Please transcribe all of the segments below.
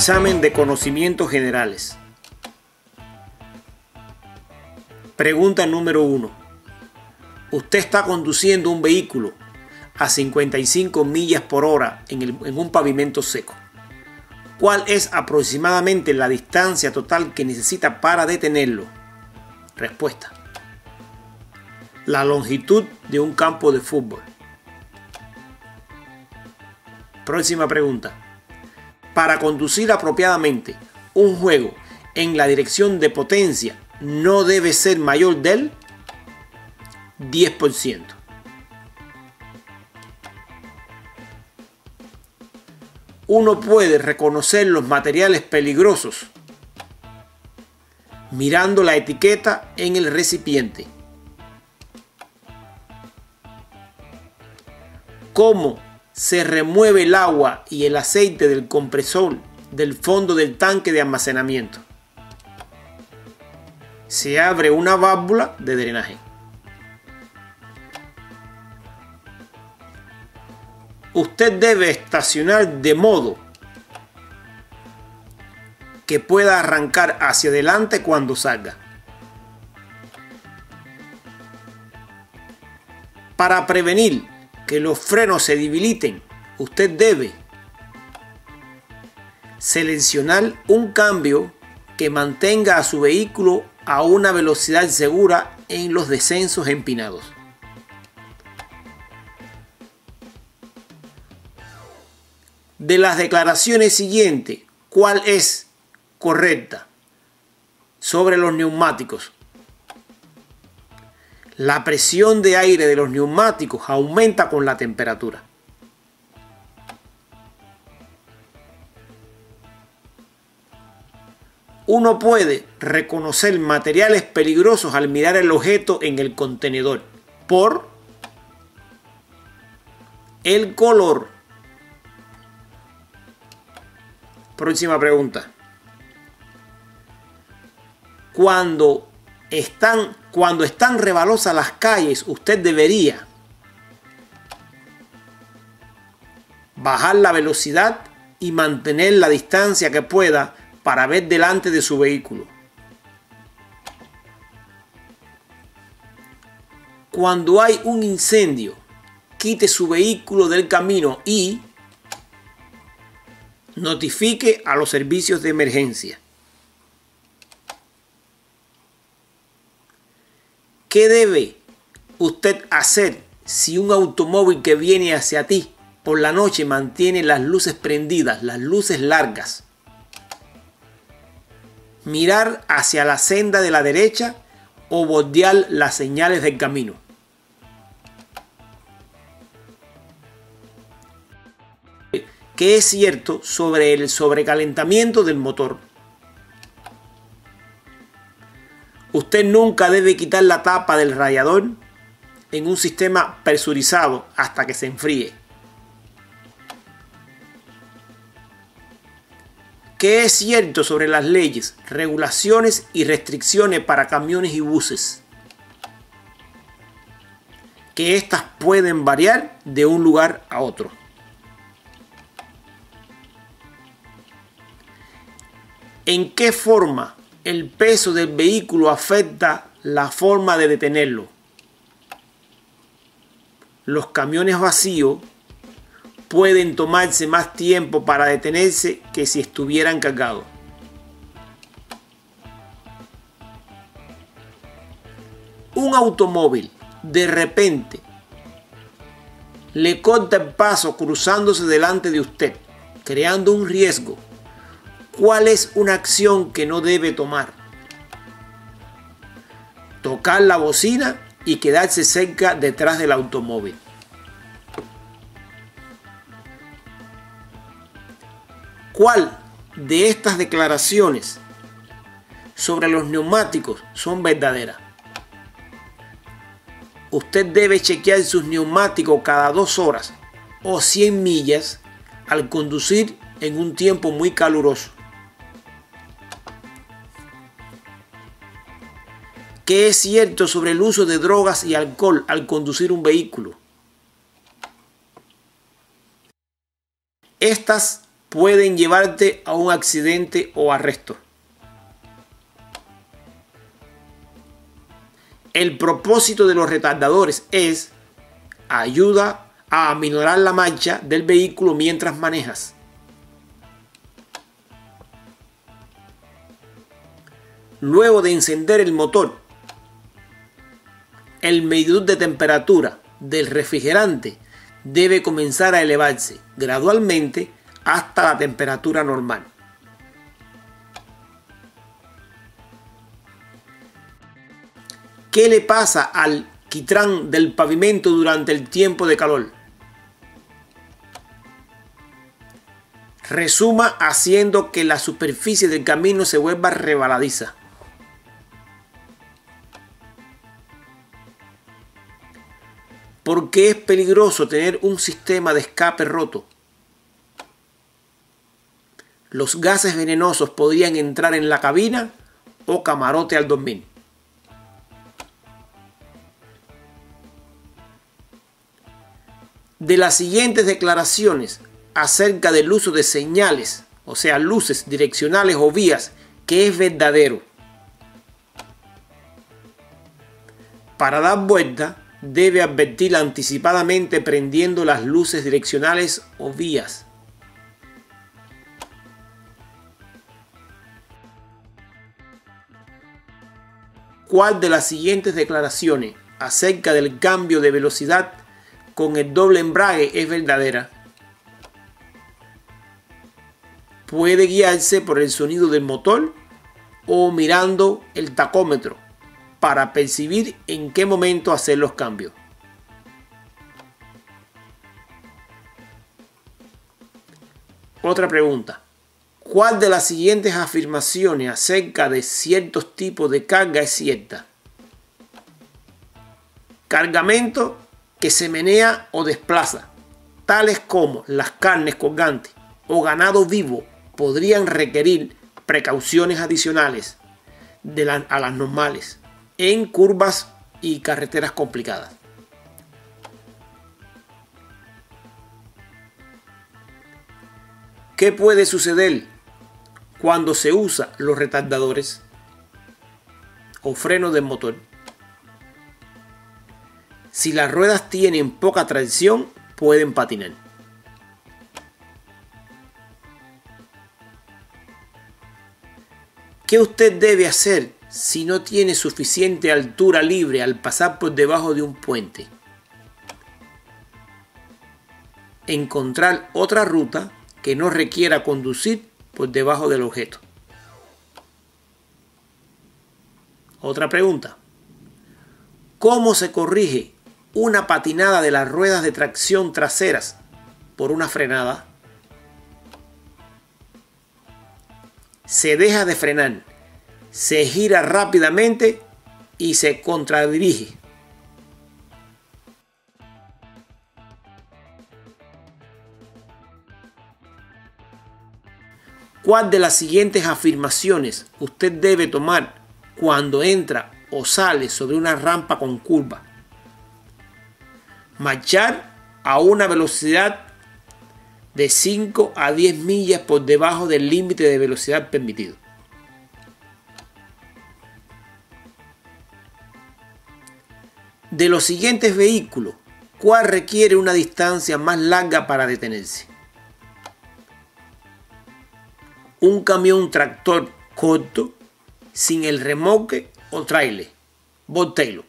Examen de conocimientos generales. Pregunta número 1. Usted está conduciendo un vehículo a 55 millas por hora en un pavimento seco. ¿Cuál es aproximadamente la distancia total que necesita para detenerlo? Respuesta: la longitud de un campo de fútbol. Próxima pregunta. Para conducir apropiadamente un juego en la dirección de potencia no debe ser mayor del 10%. Uno puede reconocer los materiales peligrosos mirando la etiqueta en el recipiente. ¿Cómo se remueve el agua y el aceite del compresor del fondo del tanque de almacenamiento? Se abre una válvula de drenaje. Usted debe estacionar de modo que pueda arrancar hacia adelante cuando salga. Para prevenir que los frenos se debiliten, usted debe seleccionar un cambio que mantenga a su vehículo a una velocidad segura en los descensos empinados. De las declaraciones siguientes, ¿cuál es correcta sobre los neumáticos? La presión de aire de los neumáticos aumenta con la temperatura. Uno puede reconocer materiales peligrosos al mirar el objeto en el contenedor por el color. Próxima pregunta. Cuando están rebalosas las calles, usted debería bajar la velocidad y mantener la distancia que pueda para ver delante de su vehículo. Cuando hay un incendio, quite su vehículo del camino y notifique a los servicios de emergencia. ¿Qué debe usted hacer si un automóvil que viene hacia ti por la noche mantiene las luces prendidas, las luces largas? Mirar hacia la senda de la derecha o bordear las señales del camino. ¿Qué es cierto sobre el sobrecalentamiento del motor? Usted nunca debe quitar la tapa del radiador en un sistema presurizado hasta que se enfríe. ¿Qué es cierto sobre las leyes, regulaciones y restricciones para camiones y buses? Que éstas pueden variar de un lugar a otro. ¿En qué forma el peso del vehículo afecta la forma de detenerlo? Los camiones vacíos pueden tomarse más tiempo para detenerse que si estuvieran cargados. Un automóvil de repente le corta el paso cruzándose delante de usted, creando un riesgo. ¿Cuál es una acción que no debe tomar? Tocar la bocina y quedarse cerca detrás del automóvil. ¿Cuál de estas declaraciones sobre los neumáticos son verdaderas? Usted debe chequear sus neumáticos cada 2 horas o 100 millas al conducir en un tiempo muy caluroso. ¿Qué es cierto sobre el uso de drogas y alcohol al conducir un vehículo? Estas pueden llevarte a un accidente o arresto. El propósito de los retardadores es ayuda a aminorar la marcha del vehículo mientras manejas. Luego de encender el motor, el medidor de temperatura del refrigerante debe comenzar a elevarse gradualmente hasta la temperatura normal. ¿Qué le pasa al alquitrán del pavimento durante el tiempo de calor? Resuma haciendo que la superficie del camino se vuelva resbaladiza. ¿Por qué es peligroso tener un sistema de escape roto? Los gases venenosos podrían entrar en la cabina o camarote al dormir. De las siguientes declaraciones acerca del uso de señales, o sea, luces direccionales o vías, ¿qué es verdadero? Para dar vuelta, debe advertir anticipadamente prendiendo las luces direccionales o vías. ¿Cuál de las siguientes declaraciones acerca del cambio de velocidad con el doble embrague es verdadera? Puede guiarse por el sonido del motor o mirando el tacómetro para percibir en qué momento hacer los cambios. Otra pregunta. ¿Cuál de las siguientes afirmaciones acerca de ciertos tipos de carga es cierta? Cargamento que se menea o desplaza, tales como las carnes colgantes o ganado vivo, podrían requerir precauciones adicionales a las normales en curvas y carreteras complicadas. ¿Qué puede suceder cuando se usa los retardadores o frenos del motor? Si las ruedas tienen poca tracción, pueden patinar. ¿Qué usted debe hacer si no tiene suficiente altura libre al pasar por debajo de un puente? Encontrar otra ruta que no requiera conducir por debajo del objeto. Otra pregunta. ¿Cómo se corrige una patinada de las ruedas de tracción traseras por una frenada? Se deja de frenar, se gira rápidamente y se contradirige. ¿Cuál de las siguientes afirmaciones usted debe tomar cuando entra o sale sobre una rampa con curva? Marchar a una velocidad de 5 a 10 millas por debajo del límite de velocidad permitido. De los siguientes vehículos, ¿cuál requiere una distancia más larga para detenerse? Un camión tractor corto, sin el remolque o trailer, bobtail.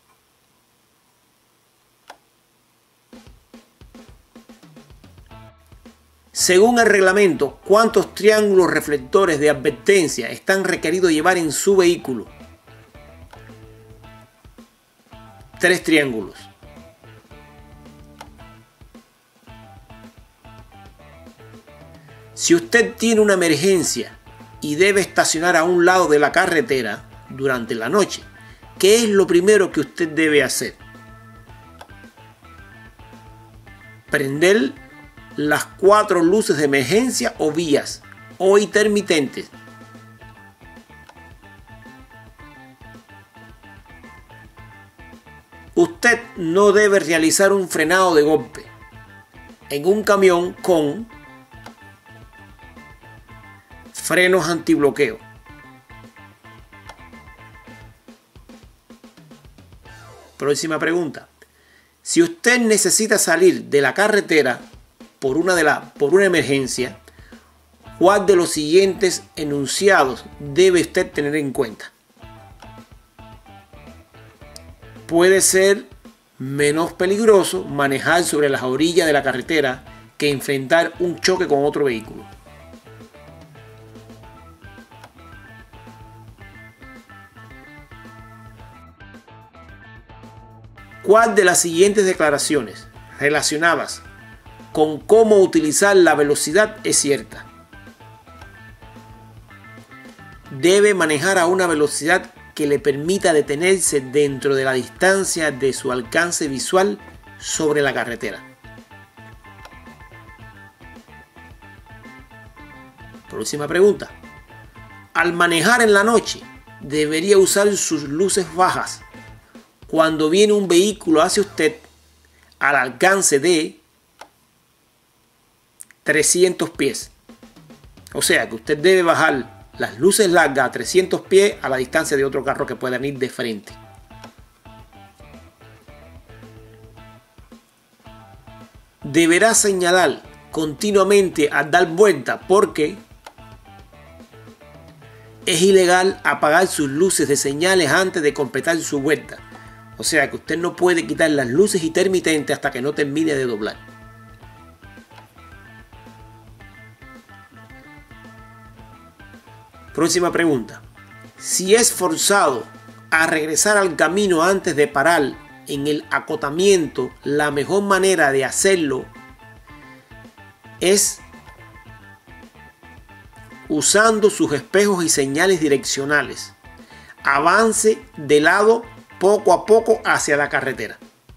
Según el reglamento, ¿cuántos triángulos reflectores de advertencia están requeridos llevar en su vehículo? 3 triángulos. Si usted tiene una emergencia y debe estacionar a un lado de la carretera durante la noche, ¿qué es lo primero que usted debe hacer? Prender las 4 luces de emergencia o vías o intermitentes. Usted no debe realizar un frenado de golpe en un camión con frenos antibloqueo. Próxima pregunta. Si usted necesita salir de la carretera por una emergencia, ¿cuál de los siguientes enunciados debe usted tener en cuenta? Puede ser menos peligroso manejar sobre las orillas de la carretera que enfrentar un choque con otro vehículo. ¿Cuál de las siguientes declaraciones relacionadas con cómo utilizar la velocidad es cierta? Debe manejar a una velocidad que le permita detenerse dentro de la distancia de su alcance visual sobre la carretera. Próxima pregunta. Al manejar en la noche, debería usar sus luces bajas cuando viene un vehículo hacia usted al alcance de 300 pies. O sea que usted debe bajar las luces largas a 300 pies a la distancia de otro carro que pueda venir de frente. Deberá señalar continuamente al dar vuelta porque es ilegal apagar sus luces de señales antes de completar su vuelta. O sea que usted no puede quitar las luces intermitentes hasta que no termine de doblar. Próxima pregunta. Si es forzado a regresar al camino antes de parar en el acotamiento, la mejor manera de hacerlo es usando sus espejos y señales direccionales. Avance de lado poco a poco hacia la carretera.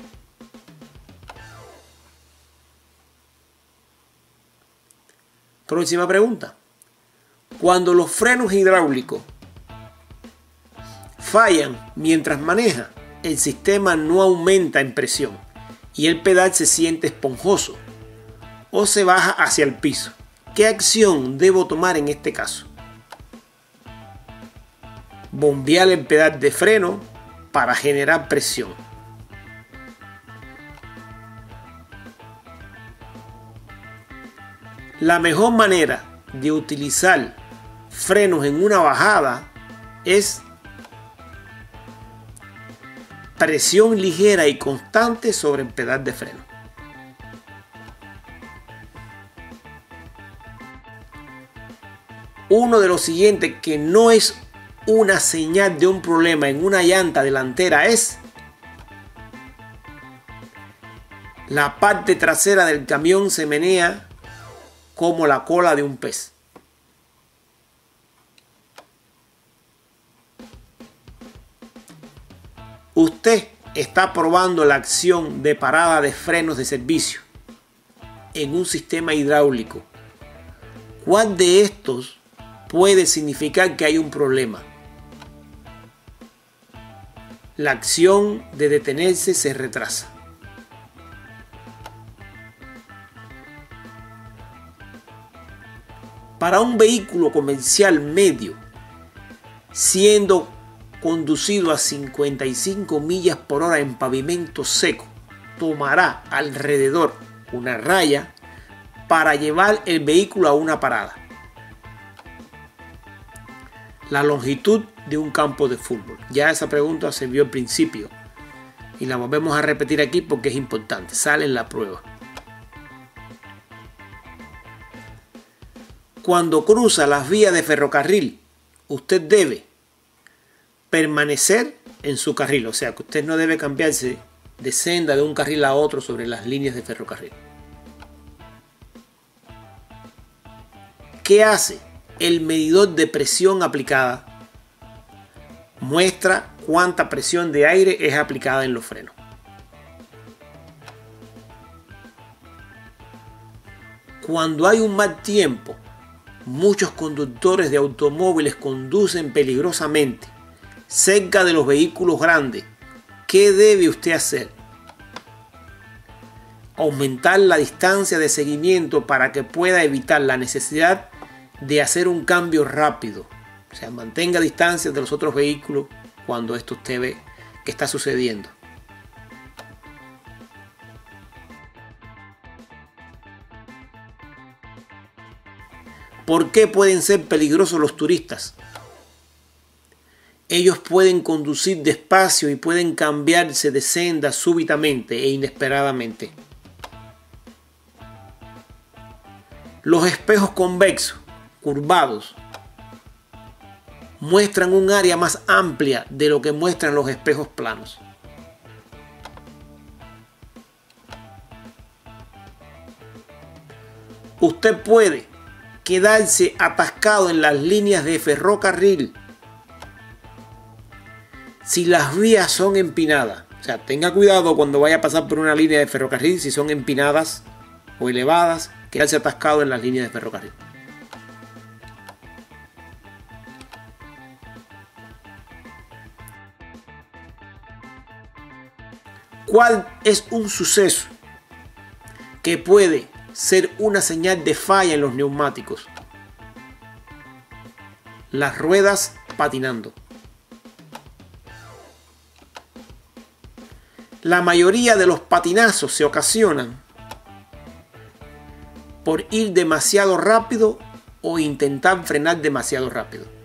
Próxima pregunta. Cuando los frenos hidráulicos fallan mientras maneja, el sistema no aumenta en presión y el pedal se siente esponjoso o se baja hacia el piso. ¿Qué acción debo tomar en este caso? Bombear el pedal de freno para generar presión. La mejor manera de utilizar frenos en una bajada es presión ligera y constante sobre el pedal de freno. Uno de los siguientes que no es una señal de un problema en una llanta delantera es la parte trasera del camión se menea como la cola de un pez. Usted está probando la acción de parada de frenos de servicio en un sistema hidráulico. ¿Cuál de estos puede significar que hay un problema? La acción de detenerse se retrasa. Para un vehículo comercial medio, siendo conducido a 55 millas por hora en pavimento seco, tomará alrededor una raya para llevar el vehículo a una parada. La longitud de un campo de fútbol. Ya esa pregunta se vio al principio y la volvemos a repetir aquí porque es importante. Sale en la prueba. Cuando cruza las vías de ferrocarril, usted debe permanecer en su carril. O sea que usted no debe cambiarse de senda de un carril a otro sobre las líneas de ferrocarril. ¿Qué hace? El medidor de presión aplicada muestra cuánta presión de aire es aplicada en los frenos. Cuando hay un mal tiempo, muchos conductores de automóviles conducen peligrosamente cerca de los vehículos grandes. ¿Qué debe usted hacer? Aumentar la distancia de seguimiento para que pueda evitar la necesidad de hacer un cambio rápido. O sea, mantenga distancia de los otros vehículos cuando esto usted ve que está sucediendo. ¿Por qué pueden ser peligrosos los turistas? Ellos pueden conducir despacio y pueden cambiarse de senda súbitamente e inesperadamente. Los espejos convexos, curvados, muestran un área más amplia de lo que muestran los espejos planos. Usted puede quedarse atascado en las líneas de ferrocarril si las vías son empinadas. O sea, tenga cuidado cuando vaya a pasar por una línea de ferrocarril, si son empinadas o elevadas, quedarse atascado en las líneas de ferrocarril. ¿Cuál es un suceso que puede ser una señal de falla en los neumáticos? Las ruedas patinando. La mayoría de los patinazos se ocasionan por ir demasiado rápido o intentar frenar demasiado rápido.